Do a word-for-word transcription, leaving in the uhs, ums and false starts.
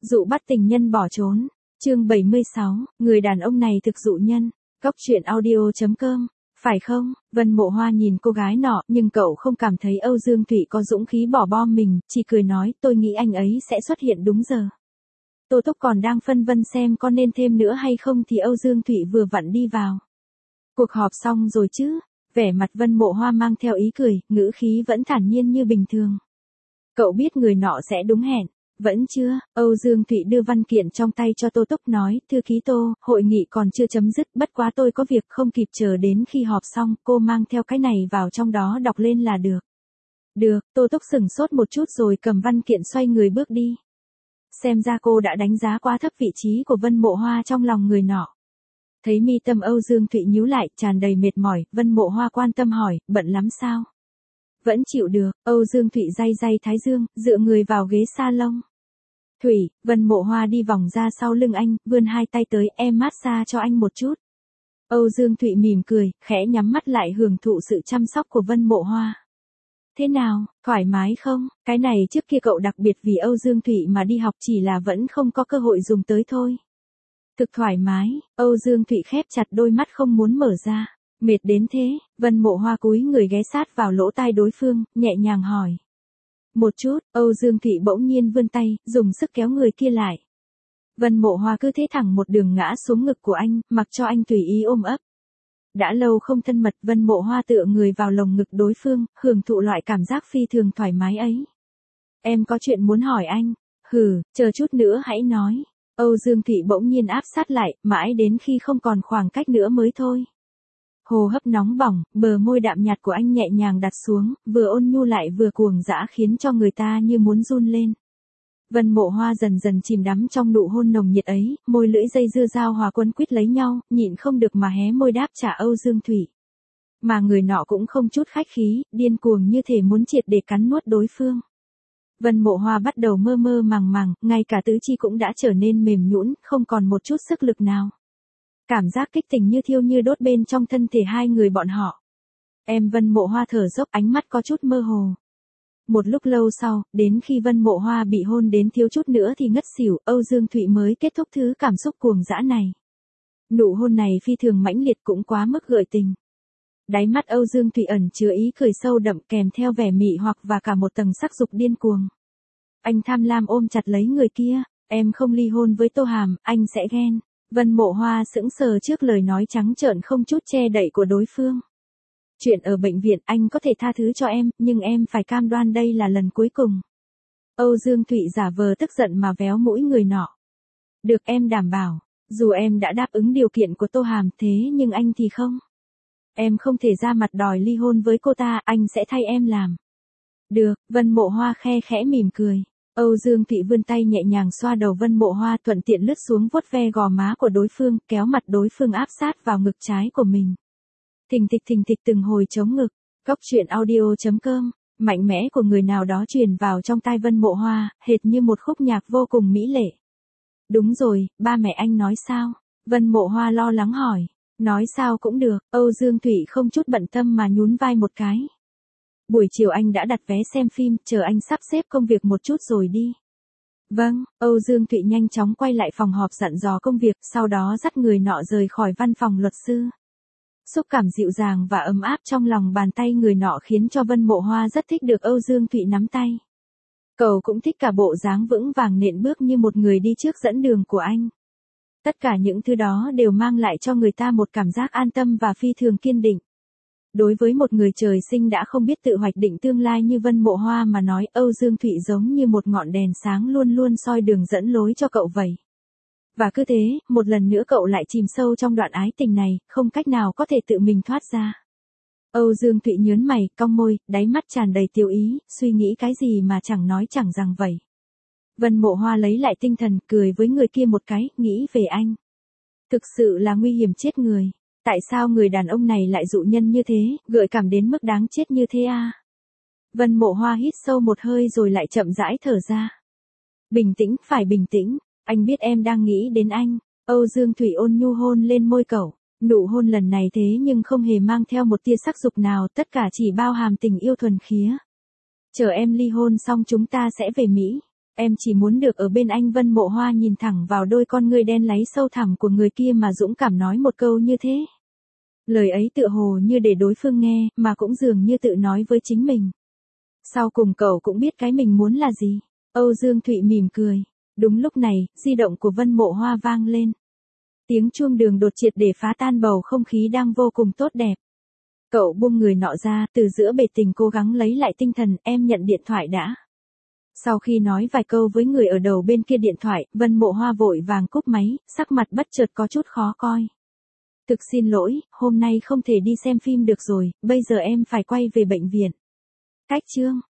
Dụ bắt tình nhân bỏ trốn. Chương bảy mươi sáu, người đàn ông này thực dụ nhân. Cóc truyện audio chấm com. Phải không? Vân Mộ Hoa nhìn cô gái nọ, nhưng cậu không cảm thấy Âu Dương Thụy có dũng khí bỏ bom mình, chỉ cười nói, tôi nghĩ anh ấy sẽ xuất hiện đúng giờ. Tô Túc còn đang phân vân xem có nên thêm nữa hay không thì Âu Dương Thụy vừa vặn đi vào. Cuộc họp xong rồi chứ? Vẻ mặt Vân Mộ Hoa mang theo ý cười, ngữ khí vẫn thản nhiên như bình thường. Cậu biết người nọ sẽ đúng hẹn. Vẫn chưa, Âu Dương Thụy đưa văn kiện trong tay cho Tô Túc nói, thư ký Tô, hội nghị còn chưa chấm dứt, bất quá tôi có việc không kịp chờ đến khi họp xong, cô mang theo cái này vào trong đó đọc lên là được. Được, Tô Túc sửng sốt một chút rồi cầm văn kiện xoay người bước đi. Xem ra cô đã đánh giá quá thấp vị trí của Vân Mộ Hoa trong lòng người nọ. Thấy mi tâm Âu Dương Thụy nhíu lại, tràn đầy mệt mỏi, Vân Mộ Hoa quan tâm hỏi, bận lắm sao? Vẫn chịu được, Âu Dương Thụy day day thái dương, dựa người vào ghế salon. Thụy, Vân Mộ Hoa đi vòng ra sau lưng anh, vươn hai tay tới, em massage cho anh một chút. Âu Dương Thụy mỉm cười, khẽ nhắm mắt lại hưởng thụ sự chăm sóc của Vân Mộ Hoa. Thế nào, thoải mái không? Cái này trước kia cậu đặc biệt vì Âu Dương Thụy mà đi học chỉ là vẫn không có cơ hội dùng tới thôi. Thực thoải mái, Âu Dương Thụy khép chặt đôi mắt không muốn mở ra. Mệt đến thế, Vân Mộ Hoa cúi người ghé sát vào lỗ tai đối phương, nhẹ nhàng hỏi. Một chút, Âu Dương Thụy bỗng nhiên vươn tay, dùng sức kéo người kia lại. Vân Mộ Hoa cứ thế thẳng một đường ngã xuống ngực của anh, mặc cho anh tùy ý ôm ấp. Đã lâu không thân mật, Vân Mộ Hoa tựa người vào lồng ngực đối phương, hưởng thụ loại cảm giác phi thường thoải mái ấy. Em có chuyện muốn hỏi anh. Hừ, chờ chút nữa hãy nói. Âu Dương Thụy bỗng nhiên áp sát lại, mãi đến khi không còn khoảng cách nữa mới thôi. Hô hấp nóng bỏng, bờ môi đạm nhạt của anh nhẹ nhàng đặt xuống, vừa ôn nhu lại vừa cuồng dã khiến cho người ta như muốn run lên. Vân Mộ Hoa dần dần chìm đắm trong nụ hôn nồng nhiệt ấy, môi lưỡi dây dưa dao hòa quấn quýt lấy nhau, nhịn không được mà hé môi đáp trả Âu Dương Thụy. Mà người nọ cũng không chút khách khí, điên cuồng như thể muốn triệt để cắn nuốt đối phương. Vân Mộ Hoa bắt đầu mơ mơ màng màng, ngay cả tứ chi cũng đã trở nên mềm nhũn, không còn một chút sức lực nào. Cảm giác kích tình như thiêu như đốt bên trong thân thể hai người bọn họ. Em Vân Mộ Hoa thở dốc, ánh mắt có chút mơ hồ. Một lúc lâu sau, đến khi Vân Mộ Hoa bị hôn đến thiếu chút nữa thì ngất xỉu, Âu Dương Thụy mới kết thúc thứ cảm xúc cuồng dã này. Nụ hôn này phi thường mãnh liệt cũng quá mức gợi tình. Đáy mắt Âu Dương Thụy ẩn chứa ý cười sâu đậm kèm theo vẻ mị hoặc và cả một tầng sắc dục điên cuồng. Anh tham lam ôm chặt lấy người kia, em không ly hôn với Tô Hàm, anh sẽ ghen. Vân Mộ Hoa sững sờ trước lời nói trắng trợn không chút che đậy của đối phương. Chuyện ở bệnh viện anh có thể tha thứ cho em, nhưng em phải cam đoan đây là lần cuối cùng. Âu Dương Thụy giả vờ tức giận mà véo mũi người nọ. Được, em đảm bảo, dù em đã đáp ứng điều kiện của Tô Hàm thế nhưng anh thì không. Em không thể ra mặt đòi ly hôn với cô ta, anh sẽ thay em làm. Được, Vân Mộ Hoa khe khẽ mỉm cười. Âu Dương Thụy vươn tay nhẹ nhàng xoa đầu Vân Mộ Hoa, thuận tiện lướt xuống vuốt ve gò má của đối phương, kéo mặt đối phương áp sát vào ngực trái của mình. Thình thịch thình thịch từng hồi chống ngực. Cóc truyện audio chấm com. Mạnh mẽ của người nào đó truyền vào trong tai Vân Mộ Hoa, hệt như một khúc nhạc vô cùng mỹ lệ. Đúng rồi, ba mẹ anh nói sao? Vân Mộ Hoa lo lắng hỏi. Nói sao cũng được, Âu Dương Thụy không chút bận tâm mà nhún vai một cái. Buổi chiều anh đã đặt vé xem phim, chờ anh sắp xếp công việc một chút rồi đi. Vâng, Âu Dương Thụy nhanh chóng quay lại phòng họp dặn dò công việc, sau đó dắt người nọ rời khỏi văn phòng luật sư. Xúc cảm dịu dàng và ấm áp trong lòng bàn tay người nọ khiến cho Vân Mộ Hoa rất thích được Âu Dương Thụy nắm tay. Cậu cũng thích cả bộ dáng vững vàng nện bước như một người đi trước dẫn đường của anh. Tất cả những thứ đó đều mang lại cho người ta một cảm giác an tâm và phi thường kiên định. Đối với một người trời sinh đã không biết tự hoạch định tương lai như Vân Mộ Hoa mà nói, Âu Dương Thụy giống như một ngọn đèn sáng luôn luôn soi đường dẫn lối cho cậu vậy. Và cứ thế, một lần nữa cậu lại chìm sâu trong đoạn ái tình này, không cách nào có thể tự mình thoát ra. Âu Dương Thụy nhớn mày, cong môi, đáy mắt tràn đầy tiêu ý, suy nghĩ cái gì mà chẳng nói chẳng rằng vậy. Vân Mộ Hoa lấy lại tinh thần, cười với người kia một cái, nghĩ về anh. Thực sự là nguy hiểm chết người. Tại sao người đàn ông này lại dụ nhân như thế, gợi cảm đến mức đáng chết như thế à? Vân Mộ Hoa hít sâu một hơi rồi lại chậm rãi thở ra. Bình tĩnh, phải bình tĩnh, anh biết em đang nghĩ đến anh. Âu Dương Thụy ôn nhu hôn lên môi cậu. Nụ hôn lần này thế nhưng không hề mang theo một tia sắc dục nào, tất cả chỉ bao hàm tình yêu thuần khía. Chờ em ly hôn xong chúng ta sẽ về Mỹ. Em chỉ muốn được ở bên anh. Vân Mộ Hoa nhìn thẳng vào đôi con ngươi đen láy sâu thẳm của người kia mà dũng cảm nói một câu như thế. Lời ấy tựa hồ như để đối phương nghe, mà cũng dường như tự nói với chính mình. Sau cùng cậu cũng biết cái mình muốn là gì. Âu Dương Thụy mỉm cười. Đúng lúc này, di động của Vân Mộ Hoa vang lên. Tiếng chuông đường đột triệt để phá tan bầu không khí đang vô cùng tốt đẹp. Cậu buông người nọ ra, từ giữa bể tình cố gắng lấy lại tinh thần. Em nhận điện thoại đã. Sau khi nói vài câu với người ở đầu bên kia điện thoại, Vân Mộ Hoa vội vàng cúp máy, sắc mặt bất chợt có chút khó coi. Thực xin lỗi, hôm nay không thể đi xem phim được rồi, bây giờ em phải quay về bệnh viện. Cách chương.